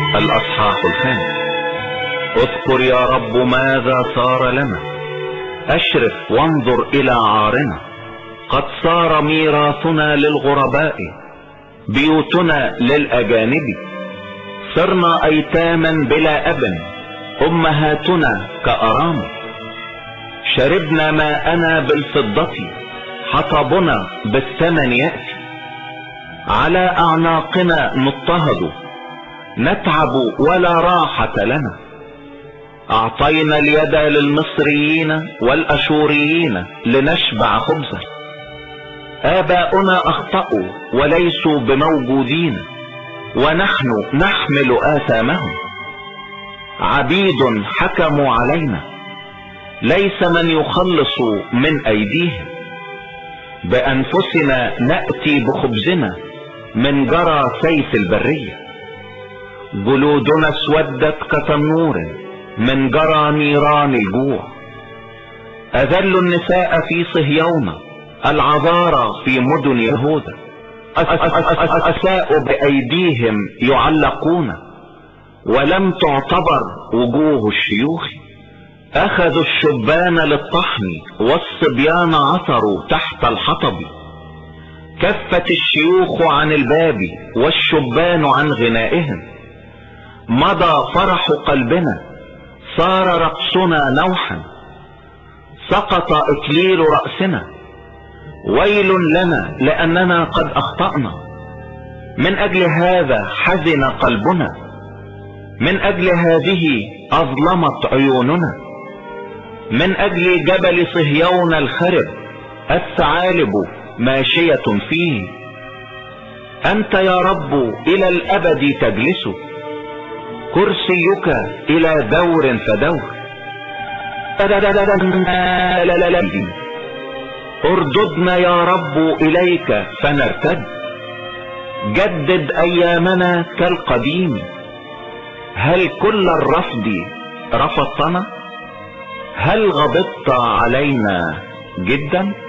الأصحاح 5. اذكر يا رب ماذا صار لنا، اشرف وانظر الى عارنا. قد صار ميراثنا للغرباء، بيوتنا للأجانب. صرنا ايتاما بلا اب، امهاتنا كأرامل. شربنا ماءنا بالفضة، حطبنا بالثمن يأتي. على اعناقنا نضطهد، نتعب ولا راحة لنا. اعطينا اليد للمصريين والاشوريين لنشبع خبزا. آباؤنا اخطأوا وليسوا بموجودين، ونحن نحمل آثامهم. عبيد حكموا علينا، ليس من يخلص من ايديهم. بانفسنا نأتي بخبزنا من جرى سيف البرية. جلودنا اسودت كتنور من جرى نيران الجوع. اذل النساء في صهيون، العذارى في مدن يهوذا. الأساء بأيديهم يعلقون، ولم تعتبر وجوه الشيوخ. اخذوا الشبان للطحن، والصبيان عثروا تحت الحطب. كفت الشيوخ عن الباب، والشبان عن غنائهم. مضى فرح قلبنا، صار رقصنا نوحا. سقط اكليل رأسنا، ويل لنا لأننا قد اخطأنا. من اجل هذا حزن قلبنا، من اجل هذه اظلمت عيوننا. من اجل جبل صهيون الخرب، الثعالب ماشية فيه. انت يا رب الى الابد تجلس، كرسيك الى دور فدور. ارددنا يا رب اليك فنرتد، جدد ايامنا كالقديم. هل كل الرفض رفضتنا؟ هل غضبت علينا جدا؟